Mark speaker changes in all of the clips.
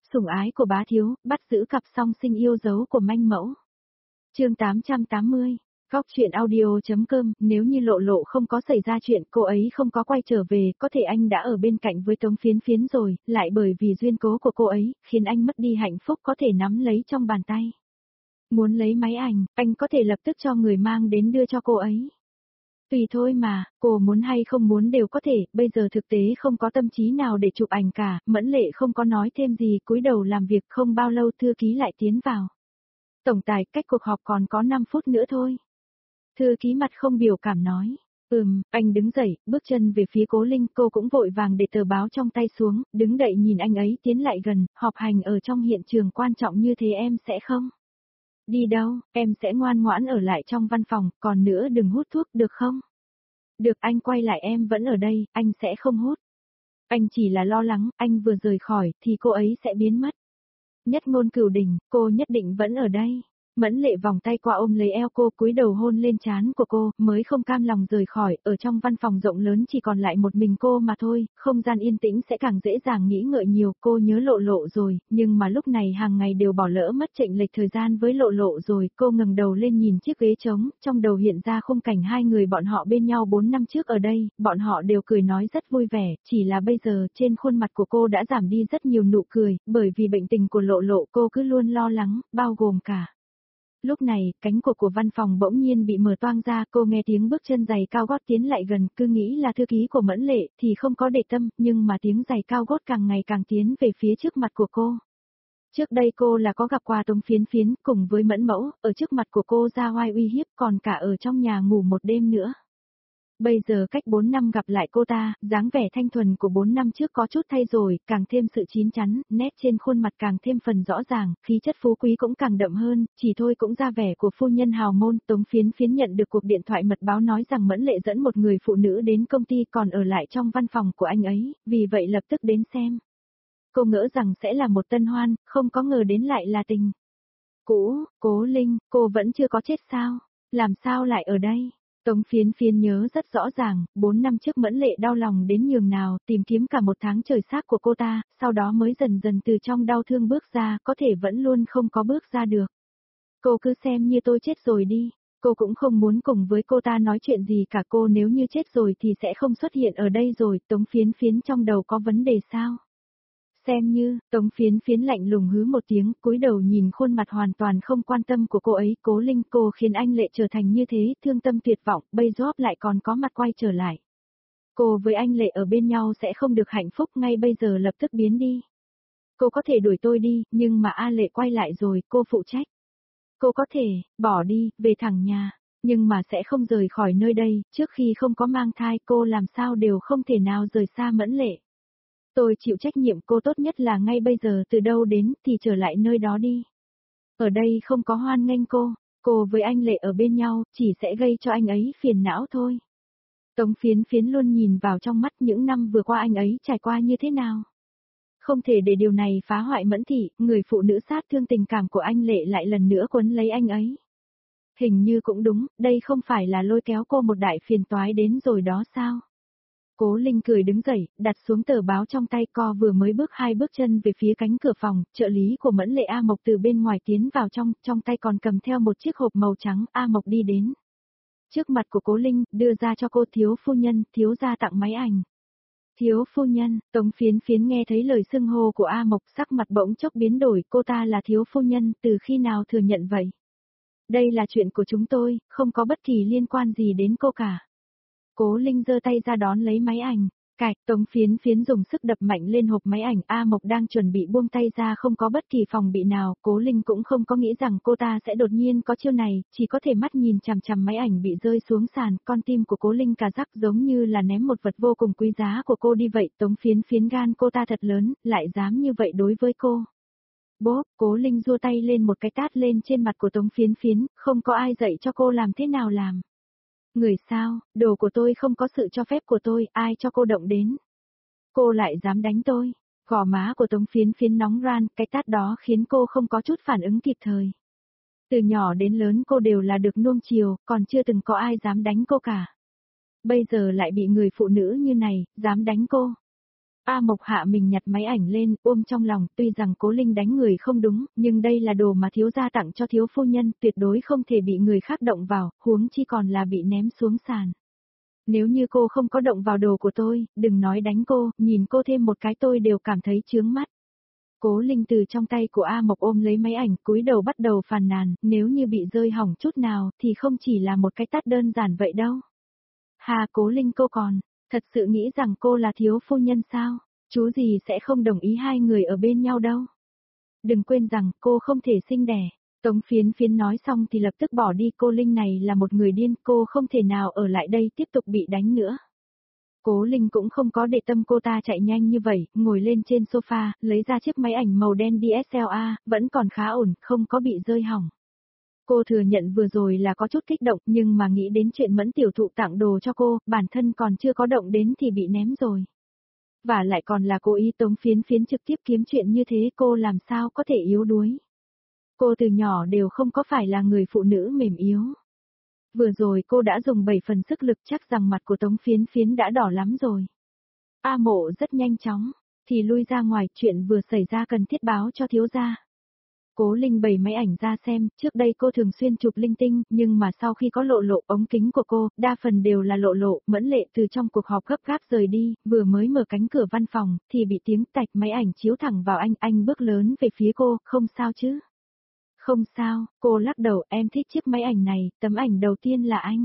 Speaker 1: Sủng ái của bá thiếu, bắt giữ cặp song sinh yêu dấu của manh mẫu. Chương 880. Góc truyện audio.com. Nếu như Lộ Lộ không có xảy ra chuyện, cô ấy không có quay trở về, có thể anh đã ở bên cạnh với Tống Phiến Phiến rồi, lại bởi vì duyên cố của cô ấy, khiến anh mất đi hạnh phúc có thể nắm lấy trong bàn tay. Muốn lấy máy ảnh, anh có thể lập tức cho người mang đến đưa cho cô ấy. Tùy thôi mà, cô muốn hay không muốn đều có thể, bây giờ thực tế không có tâm trí nào để chụp ảnh cả, Mẫn Lệ không có nói thêm gì, cúi đầu làm việc. Không bao lâu thư ký lại tiến vào. Tổng tài, cách cuộc họp còn có 5 phút nữa thôi. Thư ký mặt không biểu cảm nói. Anh đứng dậy, bước chân về phía Cố Linh, cô cũng vội vàng để tờ báo trong tay xuống, đứng đậy nhìn anh ấy tiến lại gần, họp hành ở trong hiện trường quan trọng như thế em sẽ không? Đi đâu, em sẽ ngoan ngoãn ở lại trong văn phòng, còn nữa đừng hút thuốc được không? Được, anh quay lại, em vẫn ở đây, anh sẽ không hút. Anh chỉ là lo lắng, anh vừa rời khỏi thì cô ấy sẽ biến mất. Nhất ngôn cửu đỉnh, cô nhất định vẫn ở đây. Mẫn Lệ vòng tay qua ôm lấy eo cô, cúi đầu hôn lên trán của cô, mới không cam lòng rời khỏi. Ở trong văn phòng rộng lớn chỉ còn lại một mình cô mà thôi, không gian yên tĩnh sẽ càng dễ dàng nghĩ ngợi nhiều. Cô nhớ Lộ Lộ rồi, nhưng mà lúc này hàng ngày đều bỏ lỡ mất chệch lệch thời gian với Lộ Lộ rồi. Cô ngẩng đầu lên nhìn chiếc ghế trống, trong đầu hiện ra khung cảnh hai người bọn họ bên nhau 4 năm trước ở đây, bọn họ đều cười nói rất vui vẻ, chỉ là bây giờ trên khuôn mặt của cô đã giảm đi rất nhiều nụ cười, bởi vì bệnh tình của Lộ Lộ cô cứ luôn lo lắng, bao gồm cả. Lúc này, cánh cửa của văn phòng bỗng nhiên bị mở toang ra, cô nghe tiếng bước chân giày cao gót tiến lại gần, cứ nghĩ là thư ký của Mẫn Lệ, thì không có để tâm, nhưng mà tiếng giày cao gót càng ngày càng tiến về phía trước mặt của cô. Trước đây cô là có gặp qua Tống Phiến Phiến, cùng với Mẫn Mẫu, ở trước mặt của cô ra oai uy hiếp, còn cả ở trong nhà ngủ một đêm nữa. Bây giờ cách 4 năm gặp lại cô ta, dáng vẻ thanh thuần của 4 năm trước có chút thay rồi, càng thêm sự chín chắn, nét trên khuôn mặt càng thêm phần rõ ràng, khí chất phú quý cũng càng đậm hơn, chỉ thôi cũng ra vẻ của phu nhân hào môn. Tống Phiến Phiến nhận được cuộc điện thoại mật báo nói rằng Mẫn Lệ dẫn một người phụ nữ đến công ty còn ở lại trong văn phòng của anh ấy, vì vậy lập tức đến xem. Cô ngỡ rằng sẽ là một tân hoan, không có ngờ đến lại là tình cũ. Cố Linh, cô vẫn chưa có chết sao? Làm sao lại ở đây? Tống Phiến Phiến nhớ rất rõ ràng, 4 năm trước Mẫn Lệ đau lòng đến nhường nào, tìm kiếm cả một tháng trời xác của cô ta, sau đó mới dần dần từ trong đau thương bước ra, có thể vẫn luôn không có bước ra được. Cô cứ xem như tôi chết rồi đi, cô cũng không muốn cùng với cô ta nói chuyện gì cả, cô nếu như chết rồi thì sẽ không xuất hiện ở đây rồi. Tống Phiến Phiến trong đầu có vấn đề sao? Xem như, Tống Phiến Phiến lạnh lùng hứ một tiếng, cúi đầu nhìn khuôn mặt hoàn toàn không quan tâm của cô ấy. Cố Linh, cô khiến anh Lệ trở thành như thế, thương tâm tuyệt vọng, bây giờ lại còn có mặt quay trở lại. Cô với anh Lệ ở bên nhau sẽ không được hạnh phúc, ngay bây giờ lập tức biến đi. Cô có thể đuổi tôi đi, nhưng mà A Lệ quay lại rồi, cô phụ trách. Cô có thể, bỏ đi, về thẳng nhà, nhưng mà sẽ không rời khỏi nơi đây, trước khi không có mang thai cô làm sao đều không thể nào rời xa Mẫn Lệ. Tôi chịu trách nhiệm, cô tốt nhất là ngay bây giờ từ đâu đến thì trở lại nơi đó đi. Ở đây không có hoan nghênh cô với anh Lệ ở bên nhau, chỉ sẽ gây cho anh ấy phiền não thôi. Tống Phiến Phiến luôn nhìn vào trong mắt những năm vừa qua anh ấy trải qua như thế nào. Không thể để điều này phá hoại Mẫn thị, người phụ nữ sát thương tình cảm của anh Lệ lại lần nữa quấn lấy anh ấy. Hình như cũng đúng, đây không phải là lôi kéo cô một đại phiền toái đến rồi đó sao? Cố Linh cười đứng dậy, đặt xuống tờ báo trong tay, co vừa mới bước 2 bước chân về phía cánh cửa phòng, trợ lý của Mẫn Lệ A Mộc từ bên ngoài tiến vào trong tay còn cầm theo một chiếc hộp màu trắng. A Mộc đi đến trước mặt của Cố Linh, đưa ra cho cô. Thiếu phu nhân, thiếu gia tặng máy ảnh. Thiếu phu nhân, Tống Phiến Phiến nghe thấy lời xưng hô của A Mộc, sắc mặt bỗng chốc biến đổi, cô ta là thiếu phu nhân, từ khi nào thừa nhận vậy? Đây là chuyện của chúng tôi, không có bất kỳ liên quan gì đến cô cả. Cố Linh giơ tay ra đón lấy máy ảnh. Cạch, Tống Phiến Phiến dùng sức đập mạnh lên hộp máy ảnh. A Mộc đang chuẩn bị buông tay ra, không có bất kỳ phòng bị nào. Cố Linh cũng không có nghĩ rằng cô ta sẽ đột nhiên có chiêu này, chỉ có thể mắt nhìn chằm chằm máy ảnh bị rơi xuống sàn. Con tim của Cố Linh cà rắc, giống như là ném một vật vô cùng quý giá của cô đi vậy. Tống Phiến Phiến gan cô ta thật lớn, lại dám như vậy đối với cô. Bốp, Cố Linh giơ tay lên một cái tát lên trên mặt của Tống Phiến Phiến, không có ai dạy cho cô làm thế nào làm. Người sao, đồ của tôi không có sự cho phép của tôi, ai cho cô động đến? Cô lại dám đánh tôi. Gò má của Tống Phiến Phiến nóng ran, cái tát đó khiến cô không có chút phản ứng kịp thời. Từ nhỏ đến lớn cô đều là được nuông chiều, còn chưa từng có ai dám đánh cô cả. Bây giờ lại bị người phụ nữ như này, dám đánh cô. A Mộc hạ mình nhặt máy ảnh lên, ôm trong lòng, tuy rằng Cố Linh đánh người không đúng, nhưng đây là đồ mà thiếu gia tặng cho thiếu phu nhân, tuyệt đối không thể bị người khác động vào, huống chi còn là bị ném xuống sàn. Nếu như cô không có động vào đồ của tôi, đừng nói đánh cô, nhìn cô thêm một cái tôi đều cảm thấy chướng mắt. Cố Linh từ trong tay của A Mộc ôm lấy máy ảnh, cúi đầu bắt đầu phàn nàn, nếu như bị rơi hỏng chút nào, thì không chỉ là một cái tát đơn giản vậy đâu. Hà, Cố Linh, cô còn, thật sự nghĩ rằng cô là thiếu phu nhân sao? Chú gì sẽ không đồng ý hai người ở bên nhau đâu. Đừng quên rằng cô không thể sinh đẻ. Tống Phiến Phiến nói xong thì lập tức bỏ đi, cô Linh này là một người điên, cô không thể nào ở lại đây tiếp tục bị đánh nữa. Cố Linh cũng không có để tâm cô ta chạy nhanh như vậy, ngồi lên trên sofa, lấy ra chiếc máy ảnh màu đen DSLR, vẫn còn khá ổn, không có bị rơi hỏng. Cô thừa nhận vừa rồi là có chút kích động, nhưng mà nghĩ đến chuyện Mẫn tiểu thụ tặng đồ cho cô, bản thân còn chưa có động đến thì bị ném rồi. Và lại còn là cố ý. Tống Phiến Phiến trực tiếp kiếm chuyện như thế, cô làm sao có thể yếu đuối. Cô từ nhỏ đều không có phải là người phụ nữ mềm yếu. Vừa rồi cô đã dùng 7 phần sức lực, chắc rằng mặt của Tống Phiến Phiến đã đỏ lắm rồi. A Mộ rất nhanh chóng, thì lui ra ngoài, chuyện vừa xảy ra cần thiết báo cho thiếu gia. Cố Linh bày máy ảnh ra xem, trước đây cô thường xuyên chụp linh tinh, nhưng mà sau khi có lộ lộ ống kính của cô, đa phần đều là lộ lộ. Mẫn Lệ từ trong cuộc họp gấp gáp rời đi, vừa mới mở cánh cửa văn phòng, thì bị tiếng tạch máy ảnh chiếu thẳng vào anh bước lớn về phía cô, không sao chứ? Không sao, cô lắc đầu, em thích chiếc máy ảnh này, tấm ảnh đầu tiên là anh.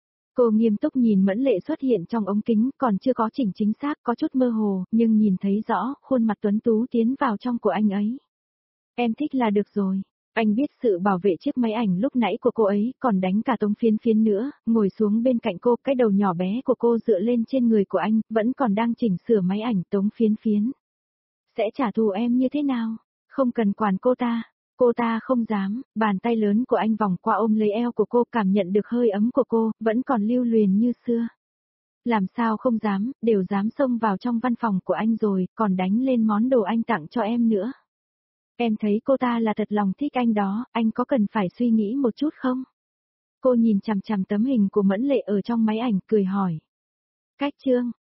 Speaker 1: Cô nghiêm túc nhìn Mẫn Lệ xuất hiện trong ống kính, còn chưa có chỉnh chính xác, có chút mơ hồ, nhưng nhìn thấy rõ, khuôn mặt tuấn tú tiến vào trong của anh ấy. Em thích là được rồi. Anh biết sự bảo vệ chiếc máy ảnh lúc nãy của cô ấy, còn đánh cả Tống Phiến Phiến nữa, ngồi xuống bên cạnh cô, cái đầu nhỏ bé của cô dựa lên trên người của anh, vẫn còn đang chỉnh sửa máy ảnh. Tống Phiến Phiến sẽ trả thù em như thế nào? Không cần quản cô ta. Cô ta không dám. Bàn tay lớn của anh vòng qua ôm lấy eo của cô, cảm nhận được hơi ấm của cô, vẫn còn lưu luyến như xưa. Làm sao không dám, đều dám xông vào trong văn phòng của anh rồi, còn đánh lên món đồ anh tặng cho em nữa. Em thấy cô ta là thật lòng thích anh đó, anh có cần phải suy nghĩ một chút không? Cô nhìn chằm chằm tấm hình của Mẫn Lệ ở trong máy ảnh, cười hỏi. Cách Trương,